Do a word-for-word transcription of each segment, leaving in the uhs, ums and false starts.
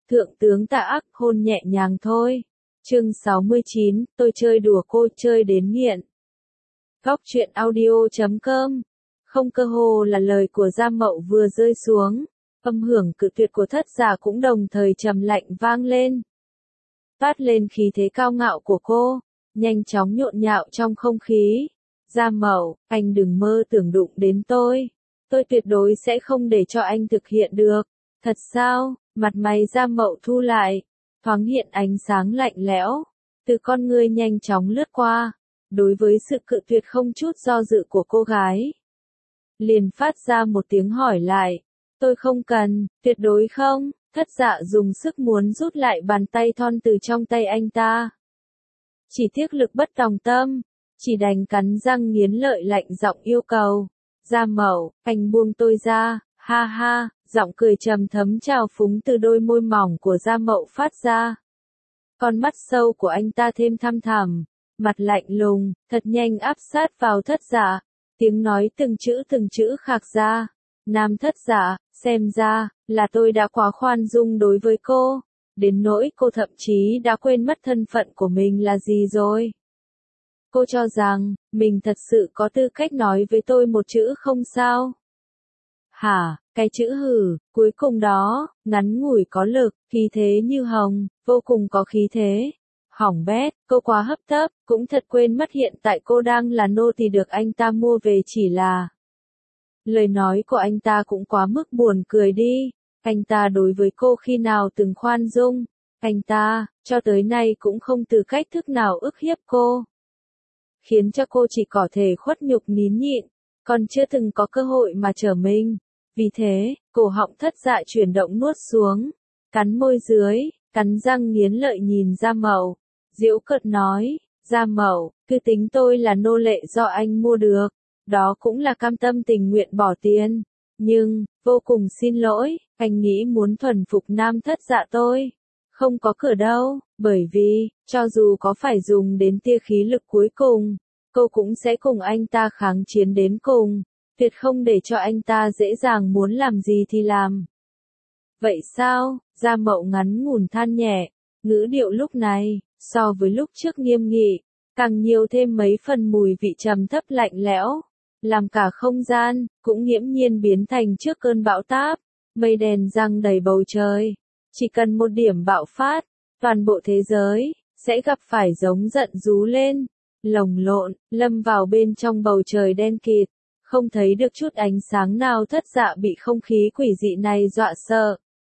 Thượng tướng Tạ Ác hôn nhẹ nhàng thôi. Chương sáu mươi chín, tôi chơi đùa cô chơi đến nghiện. Góc truyện audio chấm com. Không cơ hồ là lời của Gia Mậu vừa rơi xuống, âm hưởng cự tuyệt của Thất Giả cũng đồng thời trầm lạnh vang lên. Toát lên khí thế cao ngạo của cô, nhanh chóng nhộn nhạo trong không khí. Gia Mậu, anh đừng mơ tưởng đụng đến tôi. Tôi tuyệt đối sẽ không để cho anh thực hiện được. Thật sao? Mặt mày Gia Mậu thu lại, thoáng hiện ánh sáng lạnh lẽo, từ con ngươi nhanh chóng lướt qua, đối với sự cự tuyệt không chút do dự của cô gái. Liền phát ra một tiếng hỏi lại, tôi không cần, tuyệt đối không. Thất Dạ dùng sức muốn rút lại bàn tay thon từ trong tay anh ta. Chỉ tiếc lực bất tòng tâm, chỉ đành cắn răng nghiến lợi lạnh giọng yêu cầu. Gia Mậu, anh buông tôi ra, ha ha, giọng cười trầm thấm trào phúng từ đôi môi mỏng của Gia Mậu phát ra. Con mắt sâu của anh ta thêm thăm thẳm, mặt lạnh lùng, thật nhanh áp sát vào Thất Dạ, tiếng nói từng chữ từng chữ khạc ra. Nam Thất Dạ, xem ra, là tôi đã quá khoan dung đối với cô, đến nỗi cô thậm chí đã quên mất thân phận của mình là gì rồi. Cô cho rằng, mình thật sự có tư cách nói với tôi một chữ không sao? Hả, cái chữ hử, cuối cùng đó, ngắn ngủi có lực, khí thế như hồng, vô cùng có khí thế. Hỏng bét, cô quá hấp tấp, cũng thật quên mất hiện tại cô đang là nô tỳ được anh ta mua về chỉ là. Lời nói của anh ta cũng quá mức buồn cười đi, anh ta đối với cô khi nào từng khoan dung, anh ta, cho tới nay cũng không từ cách thức nào ức hiếp cô. Khiến cho cô chỉ có thể khuất nhục nín nhịn, còn chưa từng có cơ hội mà trở mình. Vì thế, cổ họng Thất Dạ chuyển động nuốt xuống, cắn môi dưới, cắn răng nghiến lợi nhìn Gia Mậu, giễu cợt nói, Gia Mậu, cứ tính tôi là nô lệ do anh mua được, đó cũng là cam tâm tình nguyện bỏ tiền, nhưng, vô cùng xin lỗi, anh nghĩ muốn thuần phục Nam Thất Dạ tôi, không có cửa đâu, bởi vì, cho dù có phải dùng đến tia khí lực cuối cùng, cô cũng sẽ cùng anh ta kháng chiến đến cùng, tuyệt không để cho anh ta dễ dàng muốn làm gì thì làm. Vậy sao? Gia Mậu ngắn ngủn than nhẹ, ngữ điệu lúc này, so với lúc trước nghiêm nghị, càng nhiều thêm mấy phần mùi vị trầm thấp lạnh lẽo, làm cả không gian, cũng nghiễm nhiên biến thành trước cơn bão táp, mây đen giăng đầy bầu trời. Chỉ cần một điểm bạo phát, toàn bộ thế giới, sẽ gặp phải giống giận rú lên, lồng lộn, lâm vào bên trong bầu trời đen kịt, không thấy được chút ánh sáng nào. Thất Dạ bị không khí quỷ dị này dọa sợ.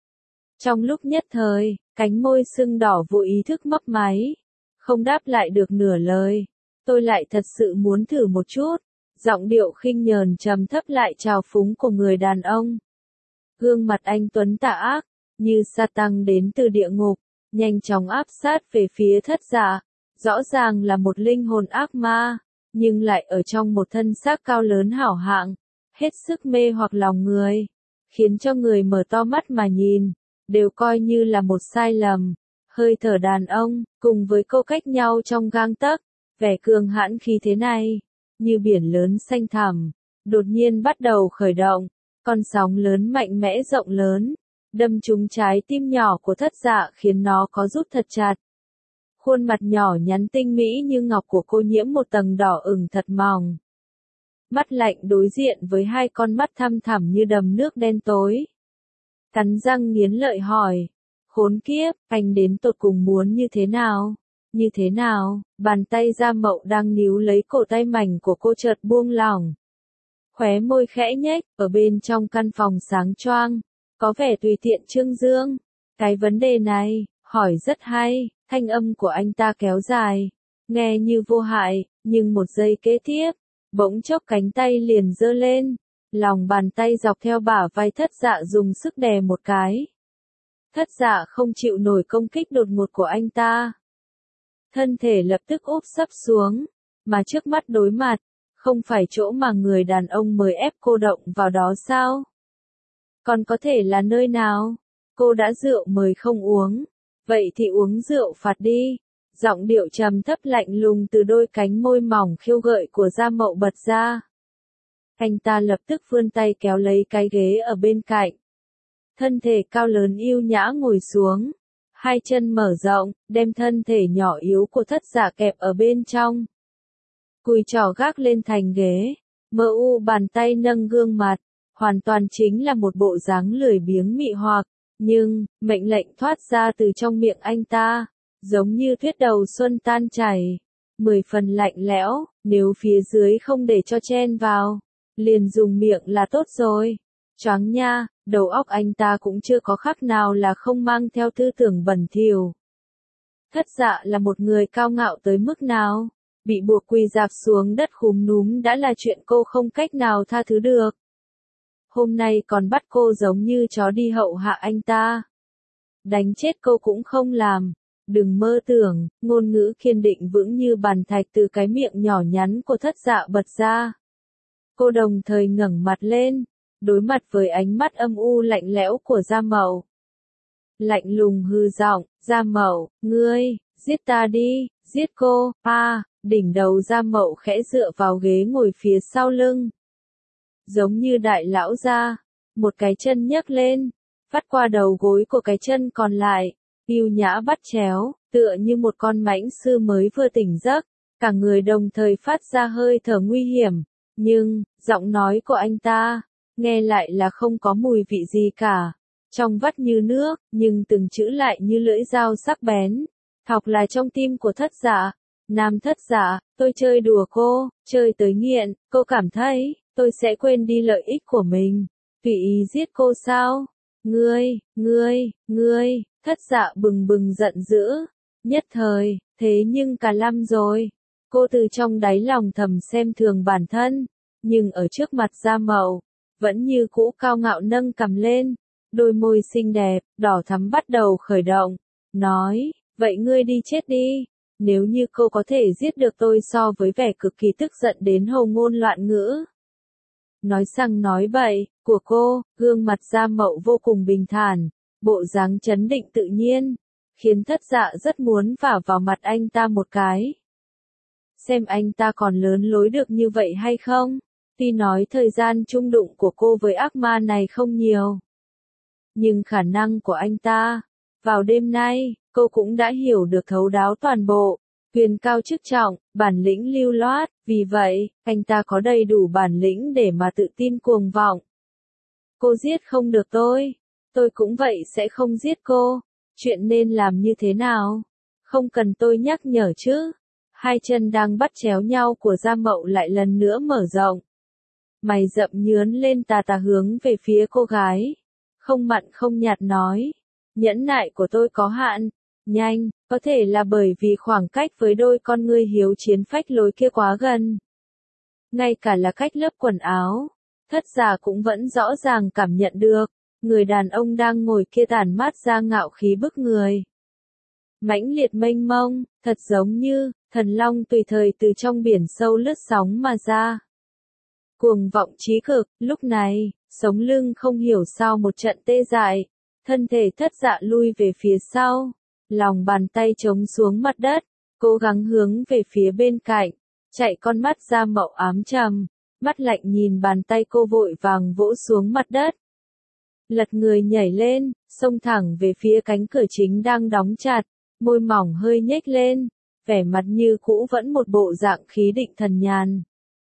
Trong lúc nhất thời, cánh môi sưng đỏ vô ý thức mấp máy, không đáp lại được nửa lời. Tôi lại thật sự muốn thử một chút, giọng điệu khinh nhờn trầm thấp lại trào phúng của người đàn ông. Gương mặt anh tuấn tà ác, như sa tăng đến từ địa ngục, nhanh chóng áp sát về phía Thất Dạ, rõ ràng là một linh hồn ác ma, nhưng lại ở trong một thân xác cao lớn hảo hạng, hết sức mê hoặc lòng người, khiến cho người mở to mắt mà nhìn, đều coi như là một sai lầm. Hơi thở đàn ông, cùng với cô cách nhau trong gang tấc, vẻ cường hãn khí thế này, như biển lớn xanh thẳm, đột nhiên bắt đầu khởi động, con sóng lớn mạnh mẽ rộng lớn, đâm trúng trái tim nhỏ của Thất Dạ khiến nó có rút thật chặt. Khuôn mặt nhỏ nhắn tinh mỹ như ngọc của cô nhiễm một tầng đỏ ửng thật mỏng. Mắt lạnh đối diện với hai con mắt thăm thẳm như đầm nước đen tối. Cắn răng nghiến lợi hỏi, khốn kiếp, anh đến tột cùng muốn như thế nào? Như thế nào? Bàn tay Gia Mậu đang níu lấy cổ tay mảnh của cô chợt buông lỏng. Khóe môi khẽ nhếch, ở bên trong căn phòng sáng choang, có vẻ tùy tiện trương dương. Cái vấn đề này, hỏi rất hay, thanh âm của anh ta kéo dài, nghe như vô hại, nhưng một giây kế tiếp, bỗng chốc cánh tay liền giơ lên, lòng bàn tay dọc theo bả vai Thất Dạ dùng sức đè một cái. Thất Dạ không chịu nổi công kích đột ngột của anh ta. Thân thể lập tức úp sấp xuống, mà trước mắt đối mặt, không phải chỗ mà người đàn ông mời ép cô động vào đó sao? Còn có thể là nơi nào? Cô đã rượu mời không uống, vậy thì uống rượu phạt đi. Giọng điệu trầm thấp lạnh lùng từ đôi cánh môi mỏng khiêu gợi của Gia Mậu bật ra. Anh ta lập tức vươn tay kéo lấy cái ghế ở bên cạnh. thân thể cao lớn yêu nhã ngồi xuống. Hai chân mở rộng, đem thân thể nhỏ yếu của thất dạ kẹp ở bên trong. Cùi trỏ gác lên thành ghế, mờ u bàn tay nâng gương mặt, hoàn toàn chính là một bộ dáng lười biếng mị hoặc, nhưng, mệnh lệnh thoát ra từ trong miệng anh ta, giống như tuyết đầu xuân tan chảy, mười phần lạnh lẽo, nếu phía dưới không để cho chen vào, liền dùng miệng là tốt rồi. Choáng nha, đầu óc anh ta cũng chưa có khác nào là không mang theo tư tưởng bẩn thỉu. Thất dạ là một người cao ngạo tới mức nào, bị buộc quỳ dạp xuống đất khúm núm đã là chuyện cô không cách nào tha thứ được. Hôm nay còn bắt cô giống như chó đi hậu hạ anh ta. Đánh chết cô cũng không làm. Đừng mơ tưởng, ngôn ngữ kiên định vững như bàn thạch từ cái miệng nhỏ nhắn của thất dạ bật ra. Cô đồng thời ngẩng mặt lên, đối mặt với ánh mắt âm u lạnh lẽo của Gia Mậu. Lạnh lùng hư giọng, Gia Mậu, ngươi, giết ta đi, giết cô, a à, đỉnh đầu Gia Mậu khẽ dựa vào ghế ngồi phía sau lưng. Giống như đại lão gia, một cái chân nhấc lên, vắt qua đầu gối của cái chân còn lại, yêu nhã bắt chéo, tựa như một con mãnh sư mới vừa tỉnh giấc, cả người đồng thời phát ra hơi thở nguy hiểm, nhưng, giọng nói của anh ta, nghe lại là không có mùi vị gì cả, trong vắt như nước, nhưng từng chữ lại như lưỡi dao sắc bén, thọc là trong tim của thất dạ. Nam thất dạ, tôi chơi đùa cô, chơi tới nghiện, cô cảm thấy, tôi sẽ quên đi lợi ích của mình, tùy ý giết cô sao? Ngươi, ngươi, ngươi, thất dạ bừng bừng giận dữ, nhất thời, thế nhưng cả lâm rồi. Cô từ trong đáy lòng thầm xem thường bản thân, nhưng ở trước mặt Gia Mậu, vẫn như cũ cao ngạo nâng cằm lên, đôi môi xinh đẹp, đỏ thắm bắt đầu khởi động, nói, vậy ngươi đi chết đi. Nếu như cô có thể giết được tôi so với vẻ cực kỳ tức giận đến hầu ngôn loạn ngữ. Nói sang nói bậy, của cô, gương mặt Gia Mậu vô cùng bình thản, bộ dáng trấn định tự nhiên, khiến thất dạ rất muốn vả vào mặt anh ta một cái. Xem anh ta còn lớn lối được như vậy hay không? Tuy nói thời gian chung đụng của cô với ác ma này không nhiều, nhưng khả năng của anh ta, vào đêm nay, cô cũng đã hiểu được thấu đáo toàn bộ, quyền cao chức trọng, bản lĩnh lưu loát, vì vậy, anh ta có đầy đủ bản lĩnh để mà tự tin cuồng vọng. Cô giết không được tôi, tôi cũng vậy sẽ không giết cô, chuyện nên làm như thế nào? Không cần tôi nhắc nhở chứ. Hai chân đang bắt chéo nhau của Gia Mậu lại lần nữa mở rộng. Mày rậm nhướn lên tà tà hướng về phía cô gái. Không mặn không nhạt nói. Nhẫn nại của tôi có hạn. Nhanh, có thể là bởi vì khoảng cách với đôi con ngươi hiếu chiến phách lối kia quá gần. Ngay cả là cách lớp quần áo, thất giả cũng vẫn rõ ràng cảm nhận được, người đàn ông đang ngồi kia tản mát ra ngạo khí bức người. Mãnh liệt mênh mông, thật giống như, thần long tùy thời từ trong biển sâu lướt sóng mà ra. Cuồng vọng chí cực, lúc này, sống lưng không hiểu sao một trận tê dại, thân thể thất dạ lui về phía sau, lòng bàn tay chống xuống mặt đất, cố gắng hướng về phía bên cạnh, chạy con mắt Gia Mậu ám trầm, mắt lạnh nhìn bàn tay cô vội vàng vỗ xuống mặt đất. Lật người nhảy lên, xông thẳng về phía cánh cửa chính đang đóng chặt, môi mỏng hơi nhếch lên, vẻ mặt như cũ vẫn một bộ dạng khí định thần nhàn.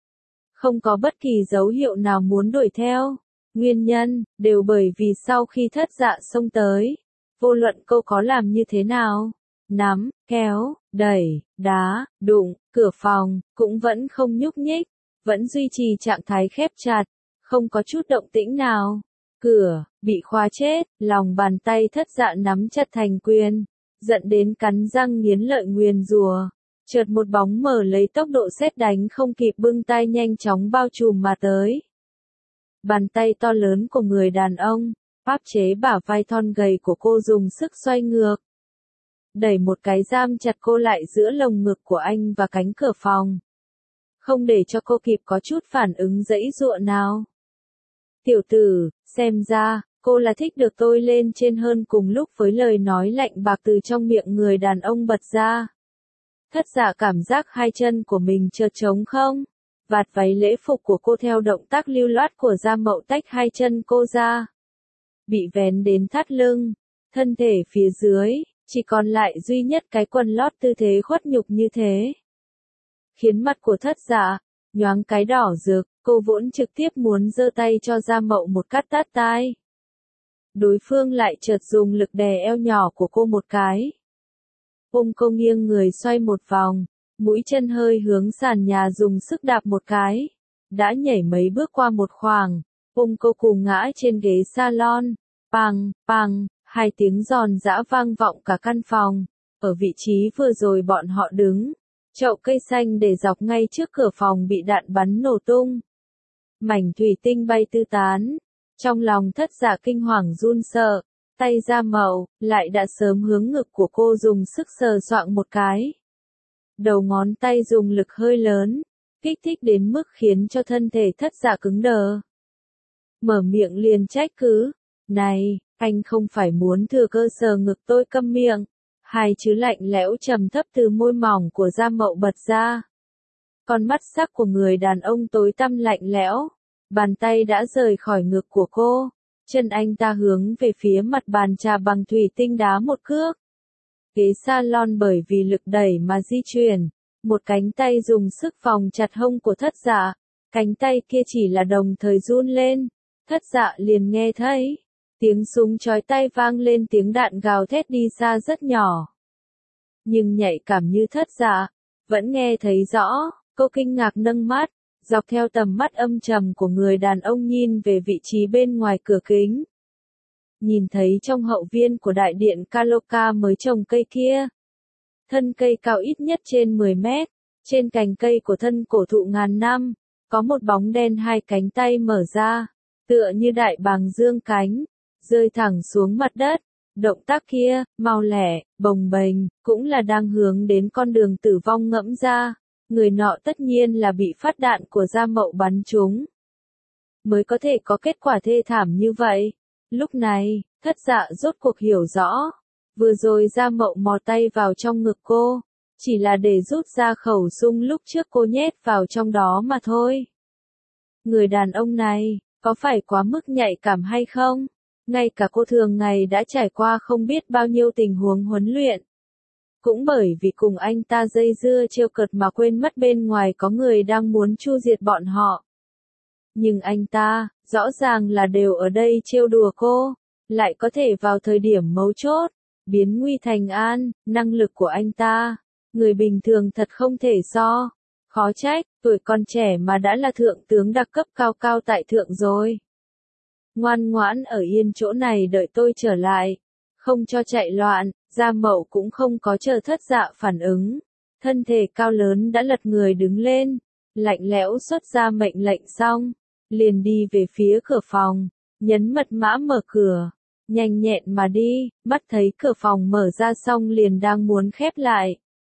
Không có bất kỳ dấu hiệu nào muốn đuổi theo, nguyên nhân, đều bởi vì sau khi thất dạ xông tới, vô luận cô có làm như thế nào, nắm, kéo, đẩy, đá, đụng, cửa phòng, cũng vẫn không nhúc nhích, vẫn duy trì trạng thái khép chặt, không có chút động tĩnh nào. Cửa, bị khóa chết, lòng bàn tay thất dạ nắm chặt thành quyền, giận đến cắn răng nghiến lợi nguyền rủa. Chợt một bóng mờ lấy tốc độ sét đánh không kịp bưng tay nhanh chóng bao trùm mà tới. Bàn tay to lớn của người đàn ông, áp chế bả vai thon gầy của cô dùng sức xoay ngược. Đẩy một cái giam chặt cô lại giữa lồng ngực của anh và cánh cửa phòng. Không để cho cô kịp có chút phản ứng dãy dụa nào. Tiểu tử, xem ra, cô là thích được tôi lên trên hơn cùng lúc với lời nói lạnh bạc từ trong miệng người đàn ông bật ra. Thất giả cảm giác hai chân của mình chợt trống không. Vạt váy lễ phục của cô theo động tác lưu loát của Gia Mậu tách hai chân cô ra. bị vén đến thắt lưng, thân thể phía dưới, chỉ còn lại duy nhất cái quần lót tư thế khuất nhục như thế. Khiến mặt của thất dạ, nhoáng cái đỏ rực, cô vốn trực tiếp muốn giơ tay cho Gia Mậu một cắt tát tai. Đối phương lại chợt dùng lực đè eo nhỏ của cô một cái. Ôm cô nghiêng người xoay một vòng, mũi chân hơi hướng sàn nhà dùng sức đạp một cái. Đã nhảy mấy bước qua một khoảng, ôm cô cùng ngã trên ghế salon. Pằng, pằng, hai tiếng giòn giã vang vọng cả căn phòng. Ở vị trí vừa rồi bọn họ đứng, chậu cây xanh để dọc ngay trước cửa phòng bị đạn bắn nổ tung. Mảnh thủy tinh bay tứ tán. Trong lòng thất dạ kinh hoàng run sợ, tay Gia Mậu, lại đã sớm hướng ngực của cô dùng sức sờ soạng một cái. Đầu ngón tay dùng lực hơi lớn, kích thích đến mức khiến cho thân thể thất dạ cứng đờ. Mở miệng liền trách cứ, này, anh không phải muốn thừa cơ sờ ngực tôi, câm miệng. Hai chữ lạnh lẽo trầm thấp từ môi mỏng của Gia Mậu bật ra. Con mắt sắc của người đàn ông tối tăm lạnh lẽo. Bàn tay đã rời khỏi ngực của cô, chân anh ta hướng về phía mặt bàn trà bằng thủy tinh đá một cước. Ghế salon bởi vì lực đẩy mà di chuyển, một cánh tay dùng sức vòng chặt hông của thất dạ, cánh tay kia chỉ là đồng thời run lên, thất dạ liền nghe thấy, tiếng súng chói tai vang lên, tiếng đạn gào thét đi xa rất nhỏ. Nhưng nhạy cảm như thất dạ, vẫn nghe thấy rõ, cô kinh ngạc nâng mắt. Dọc theo tầm mắt âm trầm của người đàn ông nhìn về vị trí bên ngoài cửa kính. Nhìn thấy trong hậu viên của đại điện Kaloka mới trồng cây kia. Thân cây cao ít nhất trên mười mét, trên cành cây của thân cổ thụ ngàn năm, có một bóng đen hai cánh tay mở ra, tựa như đại bàng dương cánh, rơi thẳng xuống mặt đất. Động tác kia, mau lẻ, bồng bềnh, cũng là đang hướng đến con đường tử vong ngẫm ra. Người nọ tất nhiên là bị phát đạn của Gia Mậu bắn trúng. Mới có thể có kết quả thê thảm như vậy. Lúc này, thất dạ rốt cuộc hiểu rõ. Vừa rồi Gia Mậu mò tay vào trong ngực cô. Chỉ là để rút ra khẩu súng lúc trước cô nhét vào trong đó mà thôi. Người đàn ông này, có phải quá mức nhạy cảm hay không? Ngay cả cô thường ngày đã trải qua không biết bao nhiêu tình huống huấn luyện. Cũng bởi vì cùng anh ta dây dưa trêu cợt mà quên mất bên ngoài có người đang muốn chu diệt bọn họ. Nhưng anh ta, rõ ràng là đều ở đây trêu đùa cô, lại có thể vào thời điểm mấu chốt, biến nguy thành an, năng lực của anh ta, người bình thường thật không thể so. Khó trách, tuổi còn trẻ mà đã là thượng tướng đặc cấp cao cao tại thượng rồi. Ngoan ngoãn ở yên chỗ này đợi tôi trở lại, không cho chạy loạn. Gia Mậu cũng không có chờ thất dạ phản ứng, thân thể cao lớn đã lật người đứng lên, lạnh lẽo xuất ra mệnh lệnh xong, liền đi về phía cửa phòng, nhấn mật mã mở cửa, nhanh nhẹn mà đi, mắt thấy cửa phòng mở ra xong liền đang muốn khép lại.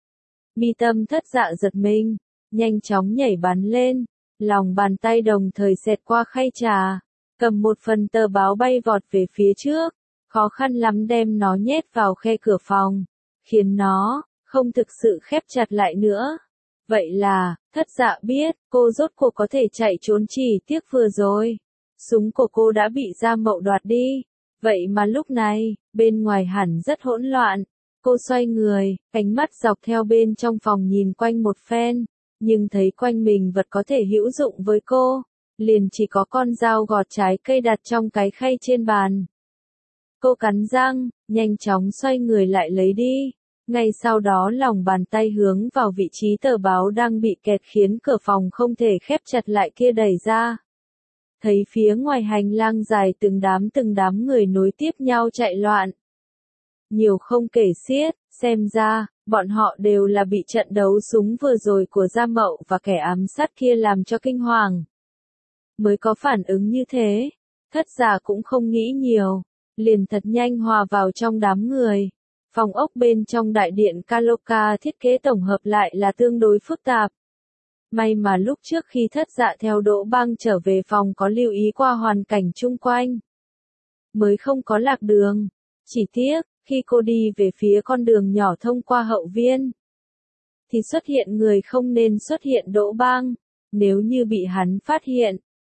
Mi tâm thất dạ giật mình, nhanh chóng nhảy bắn lên, lòng bàn tay đồng thời xẹt qua khay trà, cầm một phần tờ báo bay vọt về phía trước. Khó khăn lắm đem nó nhét vào khe cửa phòng, khiến nó không thực sự khép chặt lại nữa. Vậy là, thất dạ biết, cô rốt cuộc có thể chạy trốn, chỉ tiếc vừa rồi. Súng của cô đã bị Gia Mậu đoạt đi. Vậy mà lúc này, bên ngoài hẳn rất hỗn loạn. Cô xoay người, ánh mắt dọc theo bên trong phòng nhìn quanh một phen, nhưng thấy quanh mình vật có thể hữu dụng với cô. Liền chỉ có con dao gọt trái cây đặt trong cái khay trên bàn. Cô cắn răng, nhanh chóng xoay người lại lấy đi. Ngay sau đó lòng bàn tay hướng vào vị trí tờ báo đang bị kẹt khiến cửa phòng không thể khép chặt lại kia đẩy ra. Thấy phía ngoài hành lang dài từng đám từng đám người nối tiếp nhau chạy loạn. Nhiều không kể xiết, xem ra, bọn họ đều là bị trận đấu súng vừa rồi của Gia Mậu và kẻ ám sát kia làm cho kinh hoàng. Mới có phản ứng như thế, thất giả cũng không nghĩ nhiều. Liền thật nhanh hòa vào trong đám người. Phòng ốc bên trong đại điện Kaloka thiết kế tổng hợp lại là tương đối phức tạp. May mà lúc trước khi thất dạ theo Đỗ Băng trở về phòng có lưu ý qua hoàn cảnh chung quanh. Mới không có lạc đường. Chỉ tiếc, khi cô đi về phía con đường nhỏ thông qua hậu viên, thì xuất hiện người không nên xuất hiện Đỗ Băng. Nếu như bị hắn phát hiện,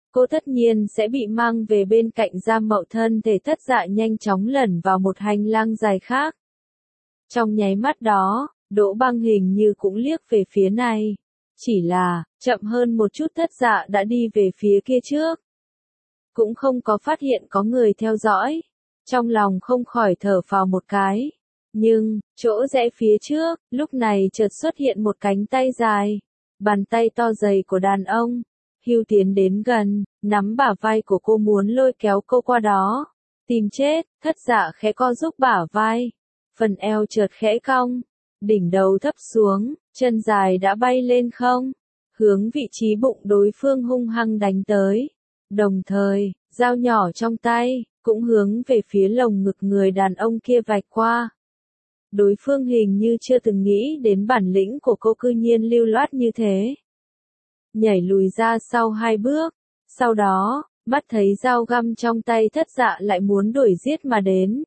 cô tất nhiên sẽ bị mang về bên cạnh Giang Mậu. Thân thể Thất Dạ nhanh chóng lẩn vào một hành lang dài khác. Trong nháy mắt đó, Đỗ Băng hình như cũng liếc về phía này. Chỉ là, chậm hơn một chút Thất Dạ đã đi về phía kia trước. Cũng không có phát hiện có người theo dõi. Trong lòng không khỏi thở phào một cái. Nhưng, chỗ rẽ phía trước, lúc này chợt xuất hiện một cánh tay dài. Bàn tay to dày của đàn ông. Hưu tiến đến gần, nắm bả vai của cô muốn lôi kéo cô qua đó. Tìm chết, Thất Dạ khẽ co giúp bả vai. Phần eo chợt khẽ cong. Đỉnh đầu thấp xuống, chân dài đã bay lên không. Hướng vị trí bụng đối phương hung hăng đánh tới. Đồng thời, dao nhỏ trong tay, cũng hướng về phía lồng ngực người đàn ông kia vạch qua. Đối phương hình như chưa từng nghĩ đến bản lĩnh của cô cư nhiên lưu loát như thế. Nhảy lùi ra sau hai bước. Sau đó, mắt thấy dao găm trong tay Thất Dạ lại muốn đuổi giết mà đến.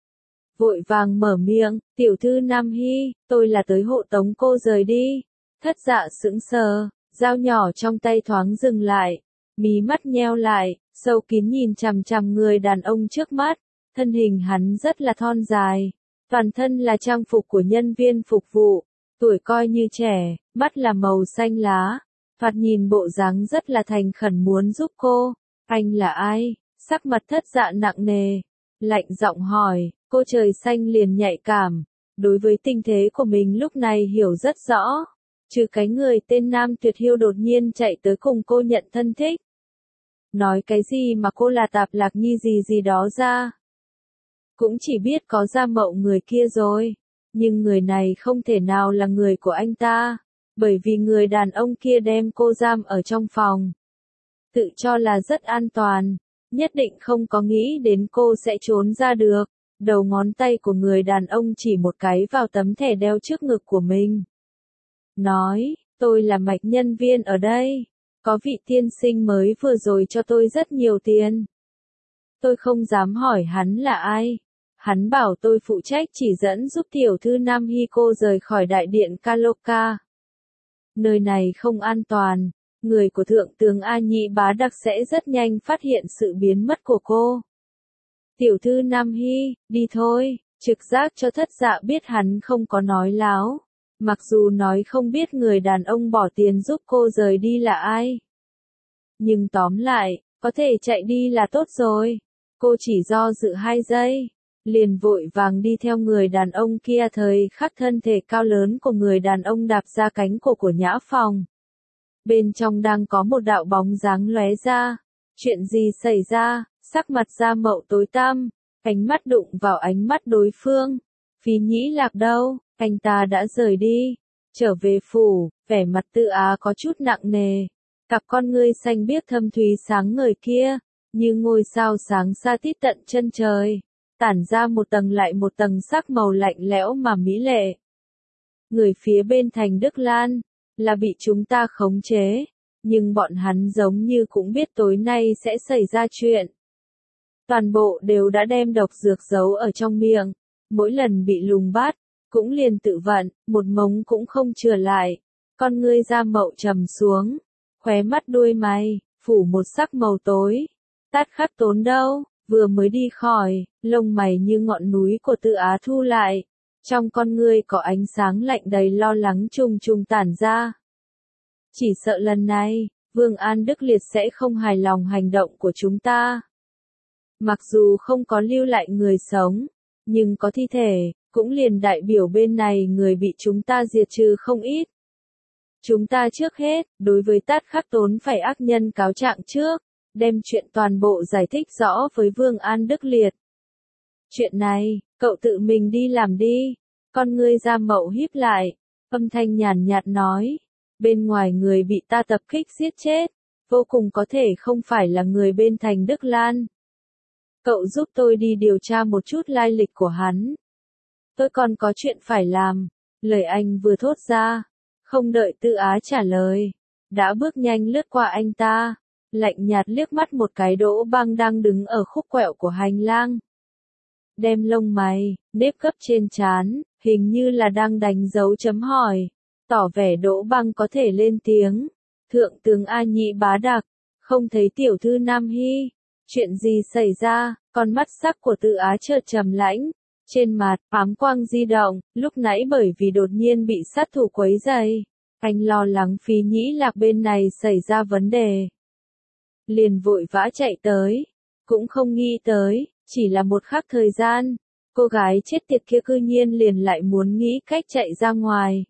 Vội vàng mở miệng, tiểu thư Nam Hy, tôi là tới hộ tống cô rời đi. Thất Dạ sững sờ, dao nhỏ trong tay thoáng dừng lại. Mí mắt nheo lại, sâu kín nhìn chằm chằm người đàn ông trước mắt. Thân hình hắn rất là thon dài. Toàn thân là trang phục của nhân viên phục vụ. Tuổi coi như trẻ, mắt là màu xanh lá. Thoạt nhìn bộ dáng rất là thành khẩn muốn giúp cô. Anh là ai? Sắc mặt Thất Dạ nặng nề. Lạnh giọng hỏi, cô trời xanh liền nhạy cảm. Đối với tình thế của mình lúc này hiểu rất rõ. Trừ cái người tên Nam Tuyệt Hiêu đột nhiên chạy tới cùng cô nhận thân thích. Nói cái gì mà cô là Tạp Lạc Nhi gì gì đó ra. Cũng chỉ biết có Giang Mậu người kia rồi. Nhưng người này không thể nào là người của anh ta. Bởi vì người đàn ông kia đem cô giam ở trong phòng. Tự cho là rất an toàn. Nhất định không có nghĩ đến cô sẽ trốn ra được. Đầu ngón tay của người đàn ông chỉ một cái vào tấm thẻ đeo trước ngực của mình. Nói, tôi là mạch nhân viên ở đây. Có vị tiên sinh mới vừa rồi cho tôi rất nhiều tiền. Tôi không dám hỏi hắn là ai. Hắn bảo tôi phụ trách chỉ dẫn giúp tiểu thư Nam Hy cô rời khỏi đại điện Kaloka. Nơi này không an toàn. Người của Thượng tướng A Nhị Bá Đặc sẽ rất nhanh phát hiện sự biến mất của cô. Tiểu thư Nam Hy, đi thôi. Trực giác cho Thất Dạ biết hắn không có nói láo. Mặc dù nói không biết người đàn ông bỏ tiền giúp cô rời đi là ai. Nhưng tóm lại, có thể chạy đi là tốt rồi. Cô chỉ do dự hai giây. Liền vội vàng đi theo người đàn ông kia. Thời khắc thân thể cao lớn của người đàn ông đạp ra cánh cổ của nhã phòng. Bên trong đang có một đạo bóng dáng lóe ra. Chuyện gì xảy ra? Sắc mặt Giang Mậu tối tăm. Ánh mắt đụng vào ánh mắt đối phương. Phí Nhĩ Lạc đâu? Anh ta đã rời đi. Trở về phủ, vẻ mặt Tư Á có chút nặng nề. Cặp con ngươi xanh biếc thâm thúy sáng ngời kia. Như ngôi sao sáng xa tít tận chân trời. Tản ra một tầng lại một tầng sắc màu lạnh lẽo mà mỹ lệ. Người phía bên thành Đức Lan. Là bị chúng ta khống chế. Nhưng bọn hắn giống như cũng biết tối nay sẽ xảy ra chuyện. Toàn bộ đều đã đem độc dược giấu ở trong miệng. Mỗi lần bị lùng bắt, cũng liền tự vận, một mống cũng không chừa lại. Con ngươi Giang Mậu trầm xuống. Khóe mắt đuôi mày, phủ một sắc màu tối. Tát Khắc Tốn đâu? Vừa mới đi khỏi, lông mày như ngọn núi của Tư Á thu lại. Trong con ngươi có ánh sáng lạnh đầy lo lắng trùng trùng tản ra. Chỉ sợ lần này, Vương An Đức Liệt sẽ không hài lòng hành động của chúng ta. Mặc dù không có lưu lại người sống, nhưng có thi thể, cũng liền đại biểu bên này người bị chúng ta diệt trừ không ít. Chúng ta trước hết, đối với Tát Khắc Tốn phải ác nhân cáo trạng trước, đem chuyện toàn bộ giải thích rõ với Vương An Đức Liệt. Chuyện này, cậu tự mình đi làm đi. Con ngươi Giang Mậu híp lại, âm thanh nhàn nhạt nói, bên ngoài người bị ta tập kích giết chết, vô cùng có thể không phải là người bên thành Đức Lan. Cậu giúp tôi đi điều tra một chút lai lịch của hắn. Tôi còn có chuyện phải làm. Lời anh vừa thốt ra, không đợi Tư Á trả lời, đã bước nhanh lướt qua anh ta, lạnh nhạt liếc mắt một cái Đỗ Băng đang đứng ở khúc quẹo của hành lang. Đem lông mày, nếp gấp trên trán, hình như là đang đánh dấu chấm hỏi, tỏ vẻ Đỗ Băng có thể lên tiếng. Thượng tướng A Nhị Bá Đặc, Không thấy tiểu thư Nam Hy. Chuyện gì xảy ra? Con mắt sắc của Tư Á chợt trầm lãnh. Trên mặt, ám quang di động, lúc nãy bởi vì đột nhiên bị sát thủ quấy rầy. Anh lo lắng Phí Nhĩ Lạc bên này xảy ra vấn đề. Liền vội vã chạy tới. Cũng không nghĩ tới, chỉ là một khắc thời gian. Cô gái chết tiệt kia cư nhiên liền lại muốn nghĩ cách chạy ra ngoài.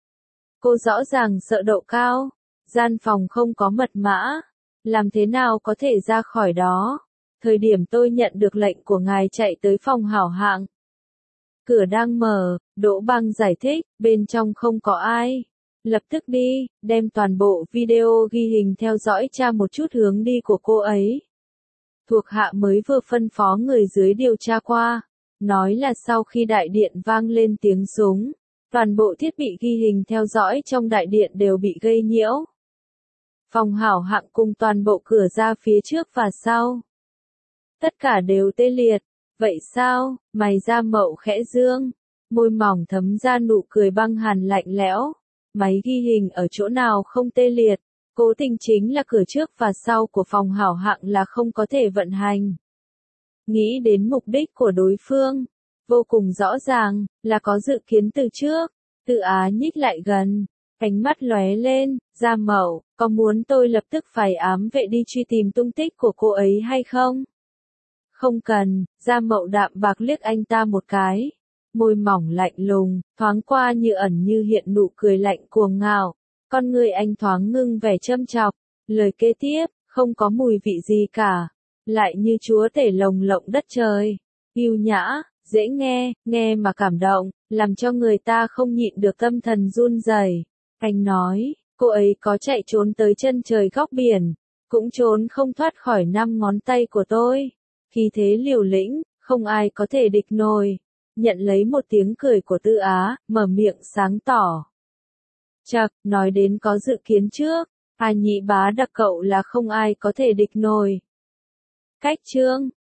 Cô rõ ràng sợ độ cao. Gian phòng không có mật mã. Làm thế nào có thể ra khỏi đó? Thời điểm tôi nhận được lệnh của ngài chạy tới phòng hảo hạng. Cửa đang mở, Đỗ Băng giải thích, bên trong không có ai. Lập tức đi, đem toàn bộ video ghi hình theo dõi tra một chút hướng đi của cô ấy. Thuộc hạ mới vừa phân phó người dưới điều tra qua. Nói là sau khi đại điện vang lên tiếng súng, toàn bộ thiết bị ghi hình theo dõi trong đại điện đều bị gây nhiễu. Phòng hảo hạng cùng toàn bộ cửa ra phía trước và sau. Tất cả đều tê liệt. Vậy sao? Mày Gia Mậu khẽ dương. Môi mỏng thấm ra nụ cười băng hàn lạnh lẽo. Máy ghi hình ở chỗ nào không tê liệt. Cố tình chính là cửa trước và sau của phòng hảo hạng là không có thể vận hành. Nghĩ đến mục đích của đối phương. Vô cùng rõ ràng, là có dự kiến từ trước. Tư Á nhích lại gần. Ánh mắt lóe lên, Gia Mậu, có muốn tôi lập tức phải ám vệ đi truy tìm tung tích của cô ấy hay không? Không cần, Gia Mậu đạm bạc liếc anh ta một cái. Môi mỏng lạnh lùng, thoáng qua như ẩn như hiện nụ cười lạnh cuồng ngạo. Con người anh thoáng ngưng vẻ châm chọc. Lời kế tiếp, không có mùi vị gì cả. Lại như chúa tể lồng lộng đất trời. Yêu nhã, dễ nghe, nghe mà cảm động, làm cho người ta không nhịn được tâm thần run rẩy. Anh nói, cô ấy có chạy trốn tới chân trời góc biển, cũng trốn không thoát khỏi năm ngón tay của tôi. Khi thế liều lĩnh, không ai có thể địch nổi. Nhận lấy một tiếng cười của Tư Á, mở miệng sáng tỏ. Chậc, nói đến có dự kiến trước, A Nhị bá đặc cậu là không ai có thể địch nổi. Cách chương